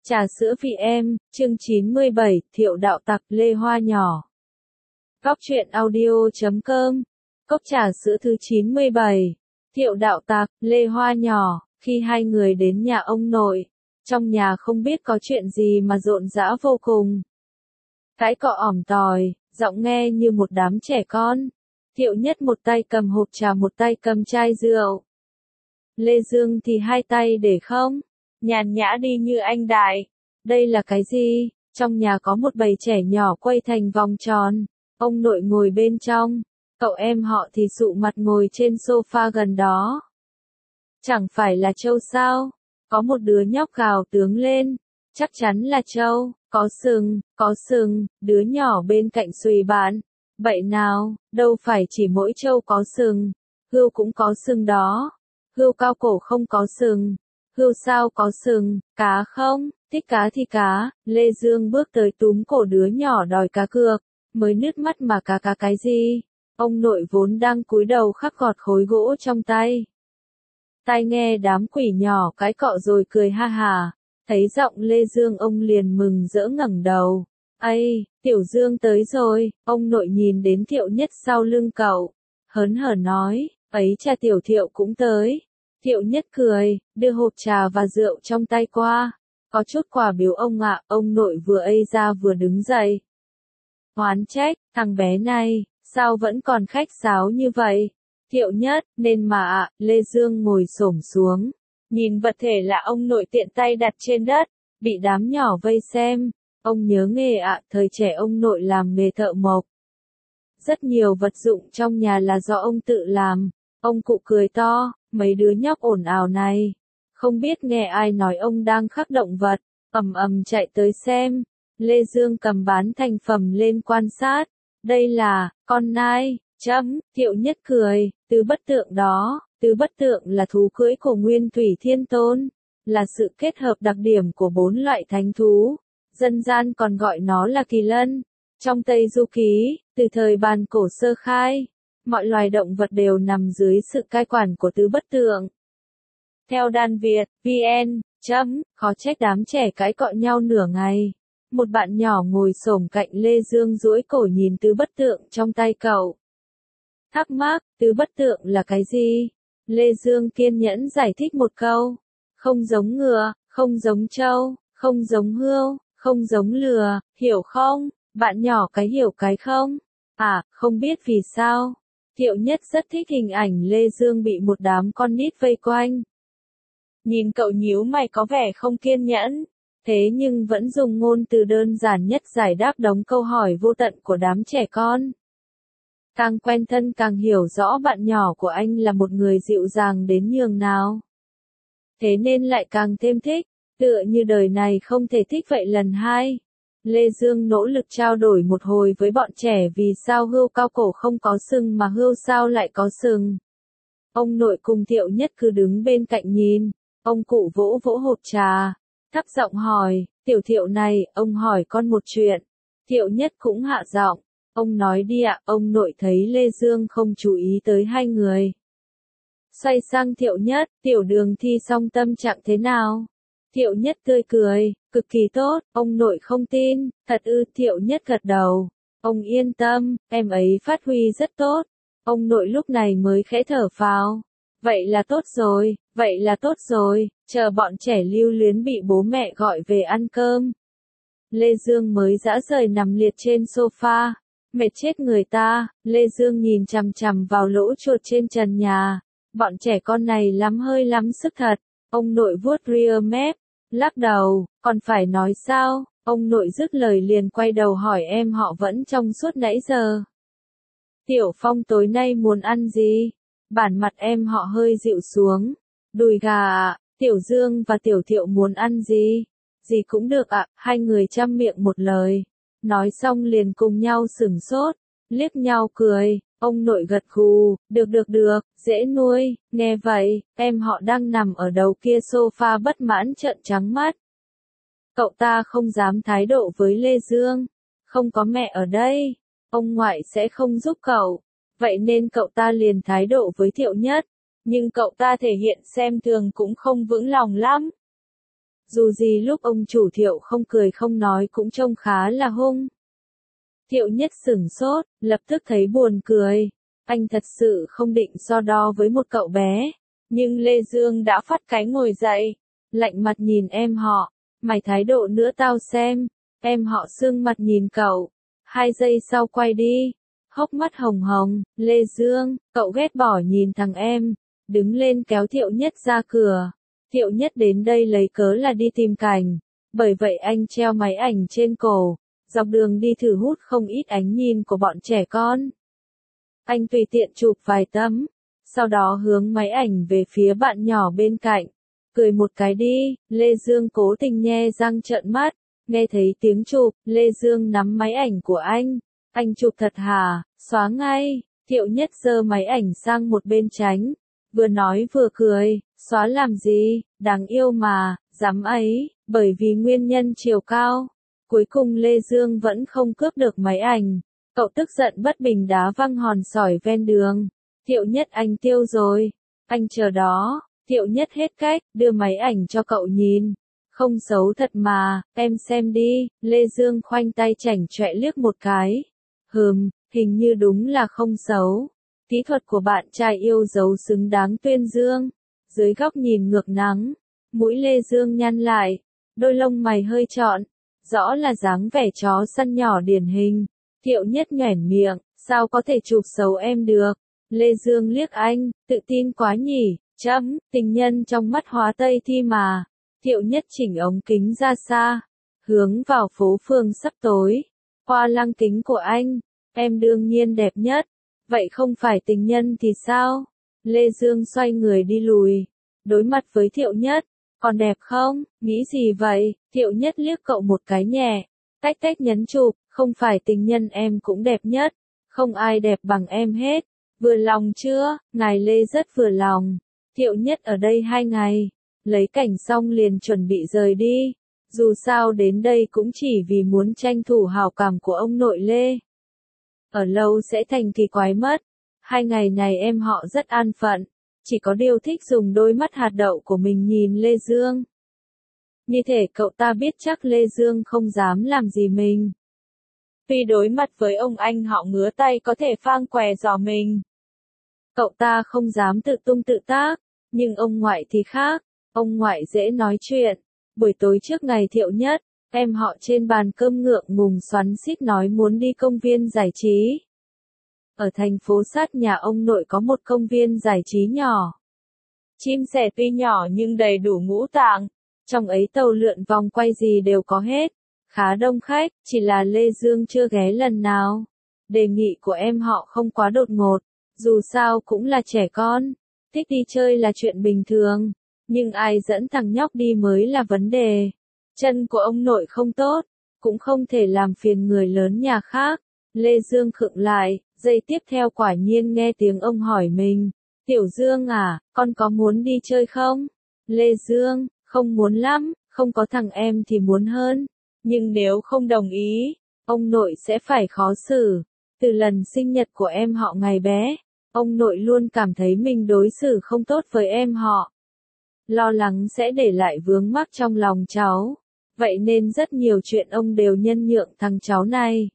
Trà sữa vị em, chương 97, Thiệu đạo tặc Lê Hoa nhỏ. Góc truyện audio.com. Cốc trà sữa thứ 97. Thiệu đạo tặc, Lê Hoa nhỏ. Khi hai người đến nhà ông nội, trong nhà không biết có chuyện gì mà rộn rã vô cùng. Cái cọ ỏm tòi, giọng nghe như một đám trẻ con. Thiệu Nhất một tay cầm hộp trà một tay cầm chai rượu. Lê Dương thì hai tay để không, nhàn nhã đi như anh đại. Đây là cái gì? Trong nhà có một bầy trẻ nhỏ quay thành vòng tròn. Ông nội ngồi bên trong, cậu em họ thì sụ mặt ngồi trên sofa gần đó. Chẳng phải là trâu sao? Có một đứa nhóc gào tướng lên. Chắc chắn là trâu, có sừng, đứa nhỏ bên cạnh xùy bạn. Vậy nào, đâu phải chỉ mỗi trâu có sừng, hươu cũng có sừng đó. Hươu cao cổ không có sừng. Hươu sao có sừng, cá không, thích cá thì cá. Lê Dương bước tới túm cổ đứa nhỏ đòi cá cược, mới nứt mắt mà cá cái gì. Ông nội vốn đang cúi đầu khắc gọt khối gỗ trong tay. Tai nghe đám quỷ nhỏ cái cọ rồi cười ha hà. Thấy giọng Lê Dương ông liền mừng rỡ ngẩng đầu. Ây, Tiểu Dương tới rồi. Ông nội nhìn đến Thiệu Nhất sau lưng cậu, hớn hở nói, ấy cha Tiểu Thiệu cũng tới. Thiệu Nhất cười, đưa hộp trà và rượu trong tay qua. Có chút quà biếu ông ạ. Ông nội vừa ây ra vừa đứng dậy. Oán trách, thằng bé này, sao vẫn còn khách sáo như vậy? Thiệu Nhất, nên mà ạ. Lê Dương ngồi xổm xuống, nhìn vật thể là ông nội tiện tay đặt trên đất, bị đám nhỏ vây xem. Ông nhớ nghề ạ. Thời trẻ ông nội làm nghề thợ mộc. Rất nhiều vật dụng trong nhà là do ông tự làm. Ông cụ cười to, mấy đứa nhóc ồn ào này, không biết nghe ai nói ông đang khắc động vật, ầm chạy tới xem. Lê Dương cầm bán thành phẩm lên quan sát. Đây là, con nai, Thiệu Nhất cười, Tứ Bất Tượng đó. Tứ Bất Tượng là thú cưỡi của Nguyên Thủy Thiên Tôn, là sự kết hợp đặc điểm của 4 loại thánh thú. Dân gian còn gọi nó là kỳ lân. Trong Tây Du Ký, từ thời bàn cổ sơ khai, mọi loài động vật đều nằm dưới sự cai quản của Tứ Bất Tượng. Theo Đan Việt, VN, khó trách đám trẻ cãi cọ nhau nửa ngày. Một bạn nhỏ ngồi xổm cạnh Lê Dương duỗi cổ nhìn Tứ Bất Tượng trong tay cậu. Thắc mắc, Tứ Bất Tượng là cái gì? Lê Dương kiên nhẫn giải thích một câu. Không giống ngựa, không giống trâu, không giống hươu, không giống lừa, hiểu không? Bạn nhỏ cái hiểu cái không? À, không biết vì sao. Thiệu Nhất rất thích hình ảnh Lê Dương bị một đám con nít vây quanh. Nhìn cậu nhíu mày có vẻ không kiên nhẫn, thế nhưng vẫn dùng ngôn từ đơn giản nhất giải đáp đống câu hỏi vô tận của đám trẻ con. Càng quen thân càng hiểu rõ bạn nhỏ của anh là một người dịu dàng đến nhường nào. Thế nên lại càng thêm thích, tựa như đời này không thể thích vậy lần hai. Lê Dương nỗ lực trao đổi một hồi với bọn trẻ vì sao hươu cao cổ không có sừng mà hươu sao lại có sừng. Ông nội cùng Thiệu Nhất cứ đứng bên cạnh nhìn. Ông cụ vỗ vỗ hộp trà, thấp giọng hỏi, Tiểu Thiệu này, ông hỏi con một chuyện. Thiệu Nhất cũng hạ giọng, ông nói đi ạ. Ông nội thấy Lê Dương không chú ý tới hai người. Xoay sang Thiệu Nhất, Tiểu Đường thi xong tâm trạng thế nào? Thiệu Nhất tươi cười, cực kỳ tốt. Ông nội không tin, thật ư? Thiệu Nhất gật đầu. Ông yên tâm, em ấy phát huy rất tốt. Ông nội lúc này mới khẽ thở phào. Vậy là tốt rồi, chờ bọn trẻ lưu luyến bị bố mẹ gọi về ăn cơm. Lê Dương mới dã rời nằm liệt trên sofa, mệt chết người ta. Lê Dương nhìn chằm chằm vào lỗ chuột trên trần nhà. Bọn trẻ con này hơi lắm sức thật. Ông nội vuốt rear mép, lắc đầu, còn phải nói sao? Ông nội dứt lời liền quay đầu hỏi em họ vẫn trong suốt nãy giờ. Tiểu Phong tối nay muốn ăn gì? Bản mặt em họ hơi dịu xuống. Đùi gà ạ. Tiểu Dương và Tiểu Thiệu muốn ăn gì? Gì cũng được ạ. Hai người chăm miệng một lời. Nói xong liền cùng nhau sửng sốt, liếc nhau cười. Ông nội gật gù, được, dễ nuôi. Nghe vậy, em họ đang nằm ở đầu kia sofa bất mãn trợn trắng mắt. Cậu ta không dám thái độ với Lê Dương. Không có mẹ ở đây, ông ngoại sẽ không giúp cậu. Vậy nên cậu ta liền thái độ với Thiệu Nhất. Nhưng cậu ta thể hiện xem thường cũng không vững lòng lắm. Dù gì lúc ông chủ Thiệu không cười không nói cũng trông khá là hung. Thiệu Nhất sửng sốt, lập tức thấy buồn cười. Anh thật sự không định so đo với một cậu bé. Nhưng Lê Dương đã phát cái ngồi dậy. Lạnh mặt nhìn em họ. Mày thái độ nữa tao xem. Em họ sương mặt nhìn cậu. 2 giây sau quay đi. Hốc mắt hồng hồng. Lê Dương, cậu ghét bỏ nhìn thằng em. Đứng lên kéo Thiệu Nhất ra cửa. Thiệu Nhất đến đây lấy cớ là đi tìm Cảnh. Bởi vậy anh treo máy ảnh trên cổ. Dọc đường đi thử hút không ít ánh nhìn của bọn trẻ con. Anh tùy tiện chụp vài tấm. Sau đó hướng máy ảnh về phía bạn nhỏ bên cạnh. Cười một cái đi, Lê Dương cố tình nhe răng trợn mắt. Nghe thấy tiếng chụp, Lê Dương nắm máy ảnh của anh. Anh chụp thật hả, xóa ngay. Thiệu Nhất giơ máy ảnh sang một bên tránh. Vừa nói vừa cười, xóa làm gì, đáng yêu mà, dám ấy, bởi vì nguyên nhân chiều cao. Cuối cùng Lê Dương vẫn không cướp được máy ảnh. Cậu tức giận bất bình đá văng hòn sỏi ven đường. Thiệu Nhất anh tiêu rồi. Anh chờ đó. Thiệu Nhất hết cách, đưa máy ảnh cho cậu nhìn. Không xấu thật mà, em xem đi. Lê Dương khoanh tay chảnh chọe liếc một cái. Hình như đúng là không xấu. Kỹ thuật của bạn trai yêu dấu xứng đáng tuyên dương. Dưới góc nhìn ngược nắng, mũi Lê Dương nhăn lại, đôi lông mày hơi trọn, rõ là dáng vẻ chó săn nhỏ điển hình. Thiệu Nhất nhoẻn miệng, sao có thể chụp xấu em được? Lê Dương liếc anh, tự tin quá nhỉ, tình nhân trong mắt Hóa Tây Thi mà. Thiệu Nhất chỉnh ống kính ra xa, hướng vào phố phường sắp tối. Qua lăng kính của anh, em đương nhiên đẹp nhất. Vậy không phải tình nhân thì sao? Lê Dương xoay người đi lùi, đối mặt với Thiệu Nhất. Còn đẹp không? Nghĩ gì vậy? Thiệu Nhất liếc cậu một cái nhẹ. Tách tách nhấn chụp, không phải tình nhân em cũng đẹp nhất. Không ai đẹp bằng em hết. Vừa lòng chưa? Ngài Lê rất vừa lòng. Thiệu Nhất ở đây 2 ngày. Lấy cảnh xong liền chuẩn bị rời đi. Dù sao đến đây cũng chỉ vì muốn tranh thủ hảo cảm của ông nội Lê. Ở lâu sẽ thành kỳ quái mất. 2 ngày này em họ rất an phận. Chỉ có điều thích dùng đôi mắt hạt đậu của mình nhìn Lê Dương. Như thể cậu ta biết chắc Lê Dương không dám làm gì mình. Vì đối mặt với ông anh họ ngứa tay có thể phang què giò mình. Cậu ta không dám tự tung tự tác. Nhưng ông ngoại thì khác. Ông ngoại dễ nói chuyện. Buổi tối trước ngày Thiệu Nhất, em họ trên bàn cơm ngượng ngùng xoắn xít nói muốn đi công viên giải trí. Ở thành phố sát nhà ông nội có một công viên giải trí nhỏ. Chim sẻ tuy nhỏ nhưng đầy đủ ngũ tạng. Trong ấy tàu lượn vòng quay gì đều có hết. Khá đông khách, chỉ là Lê Dương chưa ghé lần nào. Đề nghị của em họ không quá đột ngột. Dù sao cũng là trẻ con. Thích đi chơi là chuyện bình thường. Nhưng ai dẫn thằng nhóc đi mới là vấn đề. Chân của ông nội không tốt. Cũng không thể làm phiền người lớn nhà khác. Lê Dương khựng lại. Giây tiếp theo quả nhiên nghe tiếng ông hỏi mình. Tiểu Dương à, con có muốn đi chơi không? Lê Dương, không muốn lắm, không có thằng em thì muốn hơn. Nhưng nếu không đồng ý, ông nội sẽ phải khó xử. Từ lần sinh nhật của em họ ngày bé, ông nội luôn cảm thấy mình đối xử không tốt với em họ. Lo lắng sẽ để lại vướng mắc trong lòng cháu. Vậy nên rất nhiều chuyện ông đều nhân nhượng thằng cháu này.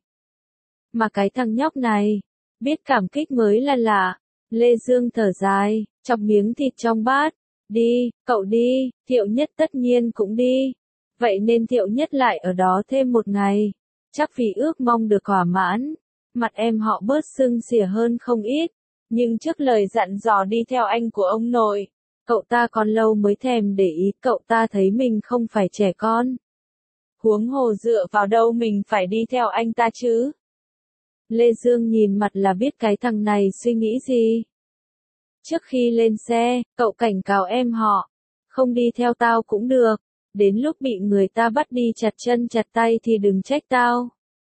Mà cái thằng nhóc này, biết cảm kích mới là lạ. Lê Dương thở dài, chọc miếng thịt trong bát. Đi, cậu đi, Thiệu Nhất tất nhiên cũng đi. Vậy nên Thiệu Nhất lại ở đó thêm 1 ngày. Chắc vì ước mong được thỏa mãn. Mặt em họ bớt sưng xỉa hơn không ít. Nhưng trước lời dặn dò đi theo anh của ông nội, cậu ta còn lâu mới thèm để ý. Cậu ta thấy mình không phải trẻ con. Huống hồ dựa vào đâu mình phải đi theo anh ta chứ? Lê Dương nhìn mặt là biết cái thằng này suy nghĩ gì. Trước khi lên xe, cậu cảnh cáo em họ. Không đi theo tao cũng được. Đến lúc bị người ta bắt đi chặt chân chặt tay thì đừng trách tao.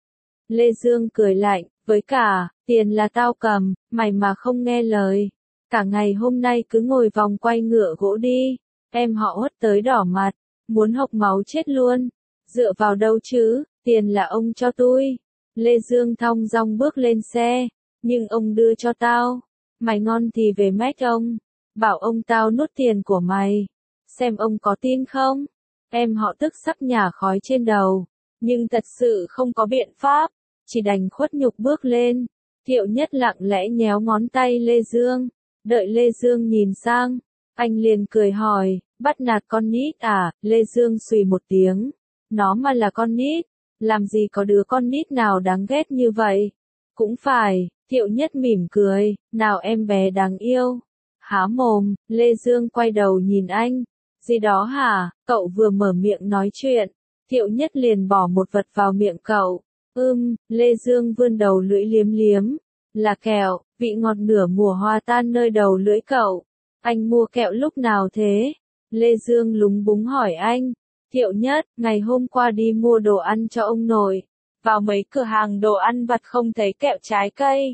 Lê Dương cười lạnh, với cả, tiền là tao cầm, mày mà không nghe lời. Cả ngày hôm nay cứ ngồi vòng quay ngựa gỗ đi. Em họ hốt tới đỏ mặt, muốn hộc máu chết luôn. Dựa vào đâu chứ, tiền là ông cho tôi. Lê Dương thong dong bước lên xe, nhưng ông đưa cho tao. Mày ngon thì về mách ông, bảo ông tao nuốt tiền của mày. Xem ông có tin không? Em họ tức sắp nhả khói trên đầu, nhưng thật sự không có biện pháp, chỉ đành khuất nhục bước lên. Thiệu Nhất lặng lẽ nhéo ngón tay Lê Dương, đợi Lê Dương nhìn sang, anh liền cười hỏi, bắt nạt con nít à? Lê Dương xùy một tiếng, nó mà là con nít, làm gì có đứa con nít nào đáng ghét như vậy? Cũng phải, Thiệu Nhất mỉm cười, nào em bé đáng yêu. Há mồm, Lê Dương quay đầu nhìn anh, gì đó hả? Cậu vừa mở miệng nói chuyện, Thiệu Nhất liền bỏ một vật vào miệng cậu. Lê Dương vươn đầu lưỡi liếm liếm, là kẹo, vị ngọt nửa mùa hoa tan nơi đầu lưỡi cậu. Anh mua kẹo lúc nào thế? Lê Dương lúng búng hỏi anh. Thiệu Nhất, ngày hôm qua đi mua đồ ăn cho ông nội, vào mấy cửa hàng đồ ăn vặt không thấy kẹo trái cây.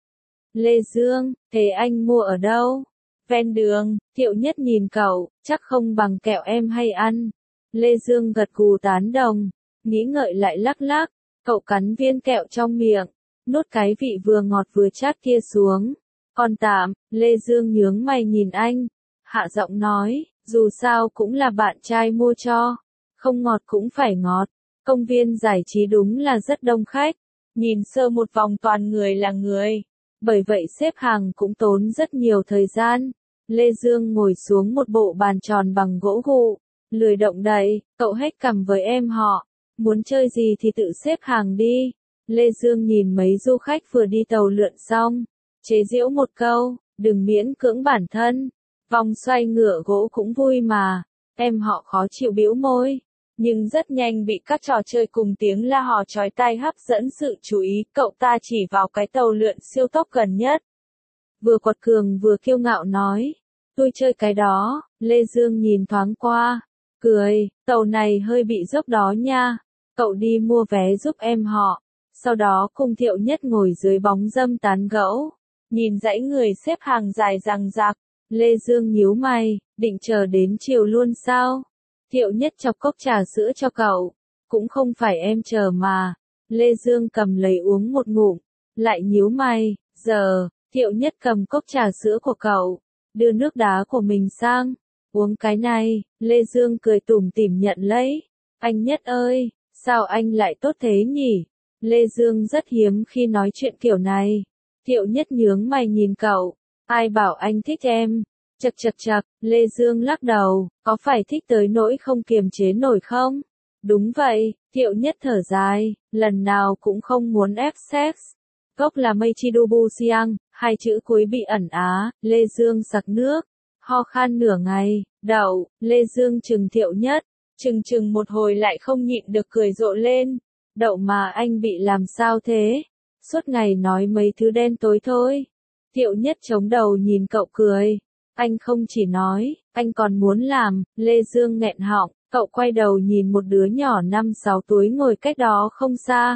Lê Dương, thế anh mua ở đâu? Ven đường. Thiệu Nhất nhìn cậu, chắc không bằng kẹo em hay ăn. Lê Dương gật gù tán đồng, nghĩ ngợi lại lắc lắc, cậu cắn viên kẹo trong miệng, nuốt cái vị vừa ngọt vừa chát kia xuống. Còn tạm, Lê Dương nhướng mày nhìn anh, hạ giọng nói, dù sao cũng là bạn trai mua cho, không ngọt cũng phải ngọt. Công viên giải trí đúng là rất đông khách, nhìn sơ một vòng toàn người là người, bởi vậy xếp hàng cũng tốn rất nhiều thời gian. Lê Dương ngồi xuống một bộ bàn tròn bằng gỗ gụ, lười động đậy, cậu hét cằm với em họ, muốn chơi gì thì tự xếp hàng đi. Lê Dương nhìn mấy du khách vừa đi tàu lượn xong, chế giễu một câu, đừng miễn cưỡng bản thân, vòng xoay ngựa gỗ cũng vui mà. Em họ khó chịu bĩu môi, nhưng rất nhanh bị các trò chơi cùng tiếng la hò chói tai hấp dẫn sự chú ý. Cậu ta chỉ vào cái tàu lượn siêu tốc gần nhất, vừa quật cường vừa kiêu ngạo nói, tôi chơi cái đó. Lê Dương nhìn thoáng qua, cười, tàu này hơi bị dốc đó nha, cậu đi mua vé giúp em họ, sau đó cùng Thiệu Nhất ngồi dưới bóng râm tán gẫu, nhìn dãy người xếp hàng dài dằng dặc. Lê Dương nhíu mày, định chờ đến chiều luôn sao? Thiệu Nhất chọc cốc trà sữa cho cậu, cũng không phải em chờ mà. Lê Dương cầm lấy uống một ngụm, lại nhíu mày, giờ. Thiệu Nhất cầm cốc trà sữa của cậu, đưa nước đá của mình sang, uống cái này. Lê Dương cười tủm tỉm nhận lấy. Anh Nhất ơi, sao anh lại tốt thế nhỉ? Lê Dương rất hiếm khi nói chuyện kiểu này. Thiệu Nhất nhướng mày nhìn cậu, ai bảo anh thích em? Chậc chậc chậc. Lê Dương lắc đầu, có phải thích tới nỗi không kiềm chế nổi không? Đúng vậy. Thiệu Nhất thở dài, lần nào cũng không muốn ép sex. Gốc là Meichidubu Siang, hai chữ cuối bị ẩn á. Lê Dương sặc nước, ho khan nửa ngày. Đậu. Lê Dương chừng Thiệu Nhất, chừng một hồi lại không nhịn được cười rộ lên. Đậu mà anh bị làm sao thế? Suốt ngày nói mấy thứ đen tối thôi. Thiệu Nhất chống đầu nhìn cậu cười. Anh không chỉ nói, anh còn muốn làm. Lê Dương nghẹn họng, cậu quay đầu nhìn một đứa nhỏ 5-6 tuổi ngồi cách đó không xa.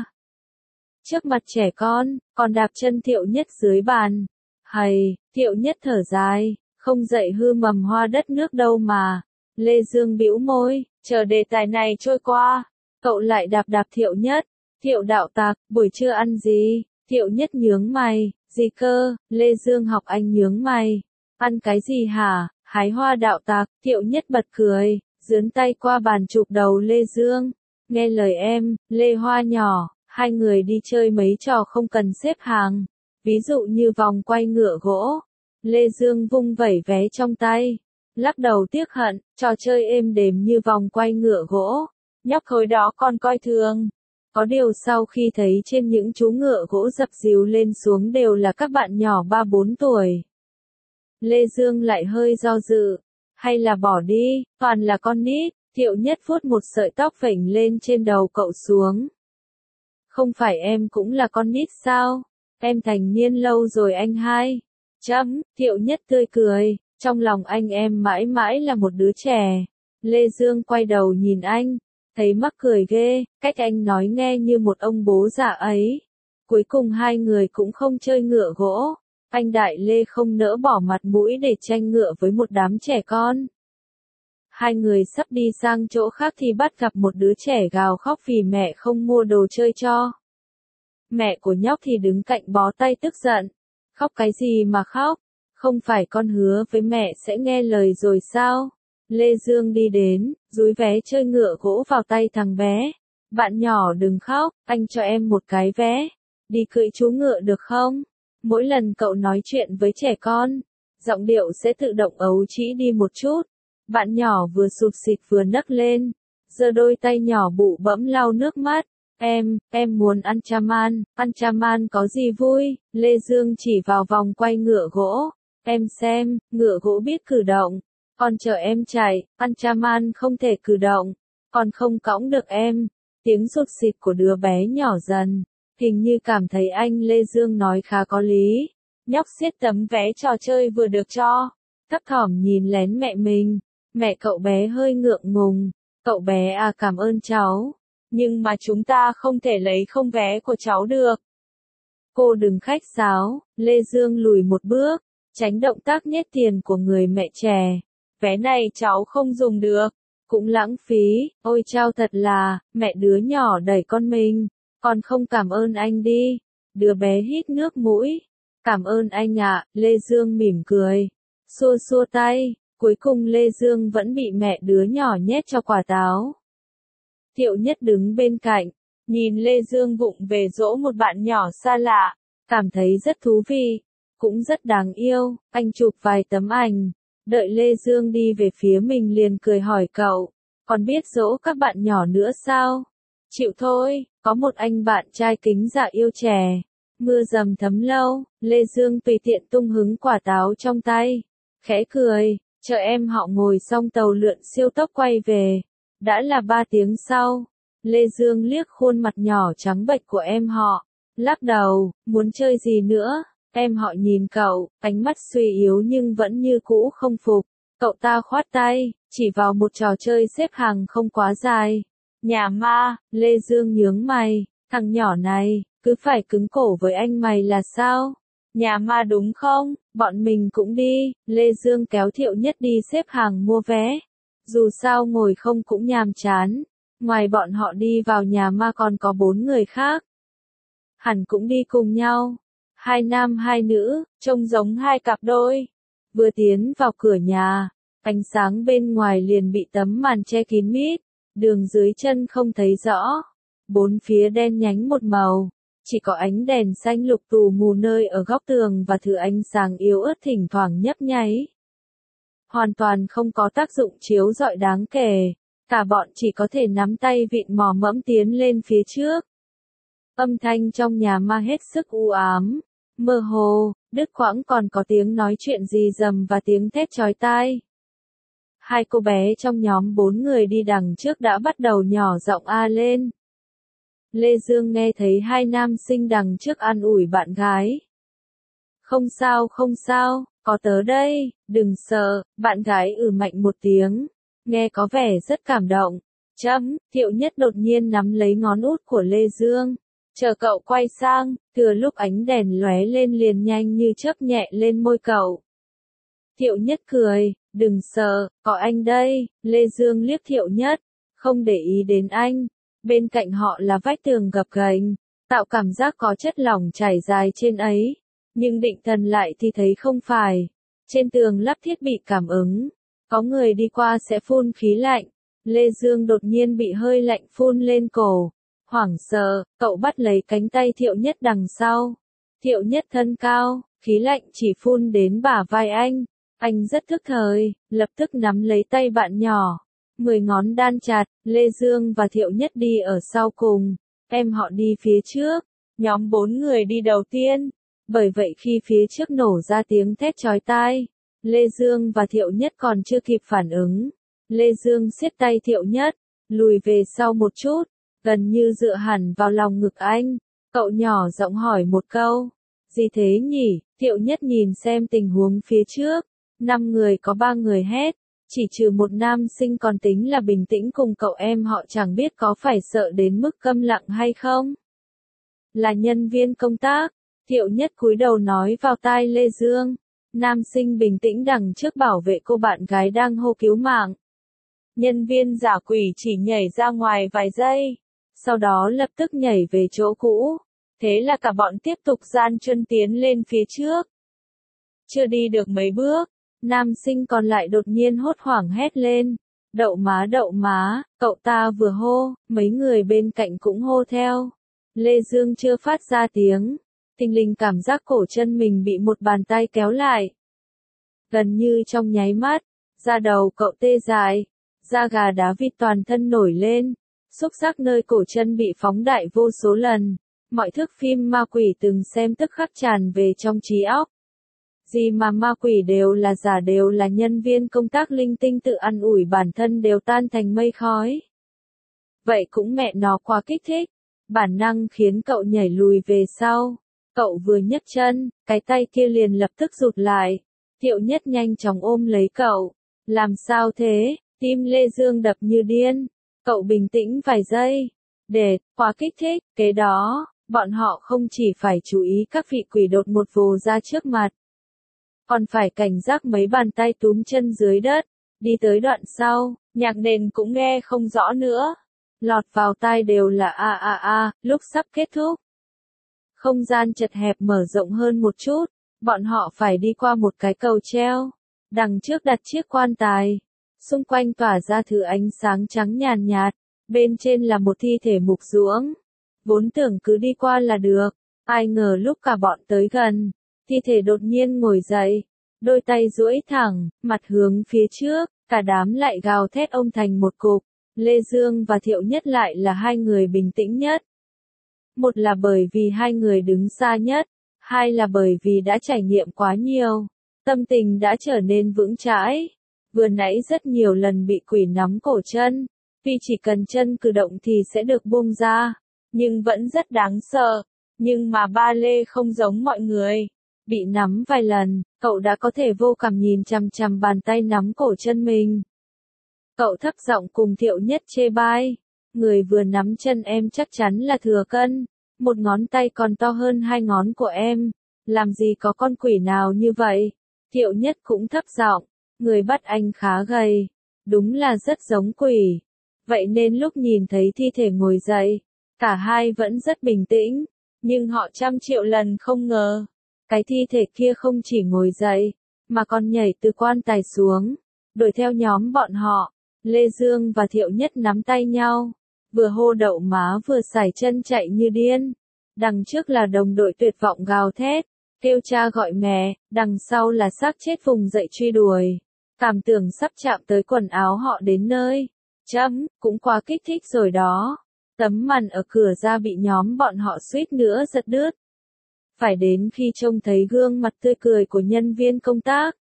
Trước mặt trẻ con, còn đạp chân Thiệu Nhất dưới bàn. Hầy, Thiệu Nhất thở dài, không dậy hư mầm hoa đất nước đâu mà. Lê Dương bĩu môi, chờ đề tài này trôi qua, cậu lại đạp Thiệu Nhất. Thiệu đạo tặc, buổi trưa ăn gì? Thiệu Nhất nhướng mày, gì cơ? Lê Dương học anh nhướng mày. Ăn cái gì hả? Hái hoa đạo tặc. Thiệu Nhất bật cười, giương tay qua bàn chụp đầu Lê Dương. Nghe lời em, Lê Hoa nhỏ, hai người đi chơi mấy trò không cần xếp hàng. Ví dụ như vòng quay ngựa gỗ. Lê Dương vung vẩy vé trong tay, lắc đầu tiếc hận, trò chơi êm đềm như vòng quay ngựa gỗ. Nhóc hồi đó còn coi thường. Có điều sau khi thấy trên những chú ngựa gỗ dập dìu lên xuống đều là các bạn nhỏ 3-4 tuổi. Lê Dương lại hơi do dự. Hay là bỏ đi, toàn là con nít. Thiệu Nhất vuốt một sợi tóc phểnh lên trên đầu cậu xuống. Không phải em cũng là con nít sao? Em thành niên lâu rồi anh hai. Thiệu Nhất tươi cười, trong lòng anh em mãi mãi là một đứa trẻ. Lê Dương quay đầu nhìn anh, thấy mắc cười ghê, cách anh nói nghe như một ông bố già ấy. Cuối cùng hai người cũng không chơi ngựa gỗ. Anh Đại Lê không nỡ bỏ mặt mũi để tranh ngựa với một đám trẻ con. Hai người sắp đi sang chỗ khác thì bắt gặp một đứa trẻ gào khóc vì mẹ không mua đồ chơi cho. Mẹ của nhóc thì đứng cạnh bó tay tức giận. Khóc cái gì mà khóc? Không phải con hứa với mẹ sẽ nghe lời rồi sao? Lê Dương đi đến, dúi vé chơi ngựa gỗ vào tay thằng bé. Bạn nhỏ đừng khóc, anh cho em một cái vé. Đi cưỡi chú ngựa được không? Mỗi lần cậu nói chuyện với trẻ con, giọng điệu sẽ tự động ấu trĩ đi một chút. Bạn nhỏ vừa sụp xịt vừa nấc lên, giơ đôi tay nhỏ bụ bẫm lau nước mắt. Em muốn ăn chaman có gì vui? Lê Dương chỉ vào vòng quay ngựa gỗ. Em xem, ngựa gỗ biết cử động. Còn chờ em chạy, ăn chaman không thể cử động. Còn không cõng được em. Tiếng sụt xịt của đứa bé nhỏ dần. Hình như cảm thấy anh Lê Dương nói khá có lý. Nhóc siết tấm vé trò chơi vừa được cho. Thấp thỏm nhìn lén mẹ mình. Mẹ cậu bé hơi ngượng ngùng. Cậu bé à, cảm ơn cháu. Nhưng mà chúng ta không thể lấy không vé của cháu được. Cô đừng khách sáo. Lê Dương lùi một bước, tránh động tác nhét tiền của người mẹ trẻ. Vé này cháu không dùng được. Cũng lãng phí. Ôi chao, thật là, mẹ đứa nhỏ đẩy con mình. Còn không cảm ơn anh đi. Đứa bé hít nước mũi. Cảm ơn anh ạ. Lê Dương mỉm cười. Xua xua tay. Cuối cùng Lê Dương vẫn bị mẹ đứa nhỏ nhét cho quả táo. Thiệu Nhất đứng bên cạnh, nhìn Lê Dương vụng về dỗ một bạn nhỏ xa lạ, cảm thấy rất thú vị, cũng rất đáng yêu. Anh chụp vài tấm ảnh, đợi Lê Dương đi về phía mình liền cười hỏi cậu, còn biết dỗ các bạn nhỏ nữa sao? Chịu thôi, có một anh bạn trai kính dạ yêu trẻ. Mưa dầm thấm lâu, Lê Dương tùy tiện tung hứng quả táo trong tay, khẽ cười, chờ em họ ngồi xong tàu lượn siêu tốc quay về. Đã là 3 tiếng sau, Lê Dương liếc khuôn mặt nhỏ trắng bệch của em họ, lắc đầu, muốn chơi gì nữa? Em họ nhìn cậu, ánh mắt suy yếu nhưng vẫn như cũ không phục. Cậu ta khoát tay, chỉ vào một trò chơi xếp hàng không quá dài. Nhà ma. Lê Dương nhướng mày, thằng nhỏ này, cứ phải cứng cổ với anh mày là sao? Nhà ma đúng không? Bọn mình cũng đi. Lê Dương kéo Thiệu Nhất đi xếp hàng mua vé. Dù sao ngồi không cũng nhàm chán. Ngoài bọn họ đi vào nhà ma còn có 4 người khác. Hẳn cũng đi cùng nhau. 2 nam 2 nữ, trông giống 2 cặp đôi. Vừa tiến vào cửa nhà, ánh sáng bên ngoài liền bị tấm màn che kín mít. Đường dưới chân không thấy rõ. 4 phía đen nhánh một màu. Chỉ có ánh đèn xanh lục tù mù nơi ở góc tường và thứ ánh sáng yếu ớt thỉnh thoảng nhấp nháy. Hoàn toàn không có tác dụng chiếu rọi đáng kể. Cả bọn chỉ có thể nắm tay vịn mò mẫm tiến lên phía trước. Âm thanh trong nhà ma hết sức u ám, mơ hồ, đứt quãng, còn có tiếng nói chuyện rì rầm và tiếng thét chói tai. 2 cô bé trong nhóm 4 người đi đằng trước đã bắt đầu nhỏ giọng a lên. Lê Dương nghe thấy 2 nam sinh đằng trước an ủi bạn gái. Không sao, có tớ đây, đừng sợ. Bạn gái mạnh một tiếng, nghe có vẻ rất cảm động. Thiệu Nhất đột nhiên nắm lấy ngón út của Lê Dương, chờ cậu quay sang, thừa lúc ánh đèn lóe lên liền nhanh như chớp nhẹ lên môi cậu. Thiệu Nhất cười, đừng sợ, có anh đây. Lê Dương liếc Thiệu Nhất, không để ý đến anh. Bên cạnh họ là vách tường gập ghềnh, tạo cảm giác có chất lỏng chảy dài trên ấy. Nhưng định thần lại thì thấy không phải. Trên tường lắp thiết bị cảm ứng. Có người đi qua sẽ phun khí lạnh. Lê Dương đột nhiên bị hơi lạnh phun lên cổ. Hoảng sợ, cậu bắt lấy cánh tay Thiệu Nhất đằng sau. Thiệu Nhất thân cao, khí lạnh chỉ phun đến bả vai anh. Anh rất thức thời, lập tức nắm lấy tay bạn nhỏ. 10 ngón đan chặt, Lê Dương và Thiệu Nhất đi ở sau cùng. Em họ đi phía trước. Nhóm 4 người đi đầu tiên. Bởi vậy khi phía trước nổ ra tiếng thét chói tai, Lê Dương và Thiệu Nhất còn chưa kịp phản ứng. Lê Dương siết tay Thiệu Nhất, lùi về sau một chút, gần như dựa hẳn vào lòng ngực anh. Cậu nhỏ giọng hỏi một câu. Gì thế nhỉ? Thiệu Nhất nhìn xem tình huống phía trước. 5 người có 3 người hét. Chỉ trừ một nam sinh còn tính là bình tĩnh cùng cậu em họ, chẳng biết có phải sợ đến mức câm lặng hay không. Là nhân viên công tác. Thiệu Nhất cúi đầu nói vào tai Lê Dương. Nam sinh bình tĩnh đằng trước bảo vệ cô bạn gái đang hô cứu mạng. Nhân viên giả quỷ chỉ nhảy ra ngoài vài giây, sau đó lập tức nhảy về chỗ cũ. Thế là cả bọn tiếp tục gian chân tiến lên phía trước. Chưa đi được mấy bước, Nam sinh còn lại đột nhiên hốt hoảng hét lên. Đậu má, cậu ta vừa hô, mấy người bên cạnh cũng hô theo. Lê Dương chưa phát ra tiếng, thình lình cảm giác cổ chân mình bị một bàn tay kéo lại. Gần như trong nháy mắt, da đầu cậu tê dại, da gà đá vịt toàn thân nổi lên, xúc giác nơi cổ chân bị phóng đại vô số lần. Mọi thước phim ma quỷ từng xem tức khắc tràn về trong trí óc. Gì mà ma quỷ đều là giả, đều là nhân viên công tác linh tinh tự ăn ủi bản thân đều tan thành mây khói. Vậy cũng mẹ nó quá kích thích, bản năng khiến cậu nhảy lùi về sau. Cậu vừa nhấc chân, cái tay kia liền lập tức rụt lại. Thiệu Nhất nhanh chóng ôm lấy cậu. Làm sao thế? Tim Lê Dương đập như điên. Cậu bình tĩnh vài giây. Quá kích thích, kế đó, bọn họ không chỉ phải chú ý các vị quỷ đột một vồ ra trước mặt, còn phải cảnh giác mấy bàn tay túm chân dưới đất. Đi tới đoạn sau, nhạc nền cũng nghe không rõ nữa. Lọt vào tai đều là lúc sắp kết thúc. Không gian chật hẹp mở rộng hơn một chút, bọn họ phải đi qua một cái cầu treo. Đằng trước đặt chiếc quan tài, xung quanh tỏa ra thứ ánh sáng trắng nhàn nhạt, bên trên là một thi thể mục ruỗng. Vốn tưởng cứ đi qua là được, ai ngờ lúc cả bọn tới gần, thi thể đột nhiên ngồi dậy, đôi tay duỗi thẳng, mặt hướng phía trước, cả đám lại gào thét ôm thành một cục. Lê Dương và Thiệu Nhất lại là hai người bình tĩnh nhất. Một là bởi vì hai người đứng xa nhất, hai là bởi vì đã trải nghiệm quá nhiều, tâm tình đã trở nên vững chãi. Vừa nãy rất nhiều lần bị quỷ nắm cổ chân, vì chỉ cần chân cử động thì sẽ được buông ra, nhưng vẫn rất đáng sợ. Nhưng mà ba Lê không giống mọi người. Bị nắm vài lần, cậu đã có thể vô cảm nhìn chằm chằm bàn tay nắm cổ chân mình. Cậu thấp giọng cùng Thiệu Nhất chê bai. Người vừa nắm chân em chắc chắn là thừa cân. Một ngón tay còn to hơn hai ngón của em. Làm gì có con quỷ nào như vậy? Thiệu Nhất cũng thấp giọng. Người bắt anh khá gầy. Đúng là rất giống quỷ. Vậy nên lúc nhìn thấy thi thể ngồi dậy, cả hai vẫn rất bình tĩnh. Nhưng họ 100 triệu lần không ngờ. Cái thi thể kia không chỉ ngồi dậy, mà còn nhảy từ quan tài xuống, đuổi theo nhóm bọn họ. Lê Dương và Thiệu Nhất nắm tay nhau, vừa hô đậu má vừa sải chân chạy như điên. Đằng trước là đồng đội tuyệt vọng gào thét, kêu cha gọi mẹ, đằng sau là xác chết vùng dậy truy đuổi. Cảm tưởng sắp chạm tới quần áo họ đến nơi. Cũng quá kích thích rồi đó. Tấm màn ở cửa ra bị nhóm bọn họ suýt nữa giật đứt. Phải đến khi trông thấy gương mặt tươi cười của nhân viên công tác,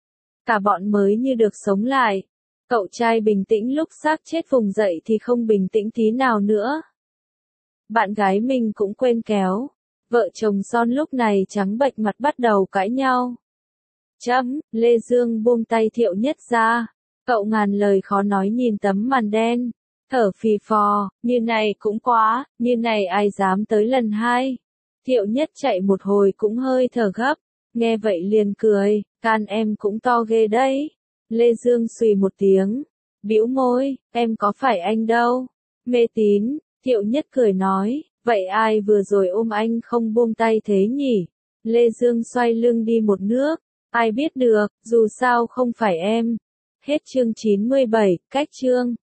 cả bọn mới như được sống lại. Cậu trai bình tĩnh lúc xác chết vùng dậy thì không bình tĩnh tí nào nữa. Bạn gái mình cũng quên kéo. Vợ chồng Son lúc này trắng bệch mặt bắt đầu cãi nhau. Lê Dương buông tay Thiệu Nhất ra. Cậu ngàn lời khó nói nhìn tấm màn đen. Thở phì phò, như này cũng quá, như này ai dám tới lần hai. Thiệu Nhất chạy một hồi cũng hơi thở gấp. Nghe vậy liền cười, can em cũng to ghê đấy. Lê Dương xùy một tiếng, bĩu môi, em có phải anh đâu. Mê tín, Thiệu Nhất cười nói, vậy ai vừa rồi ôm anh không buông tay thế nhỉ? Lê Dương xoay lưng đi một nước, ai biết được, dù sao không phải em. Hết chương 97, cách chương.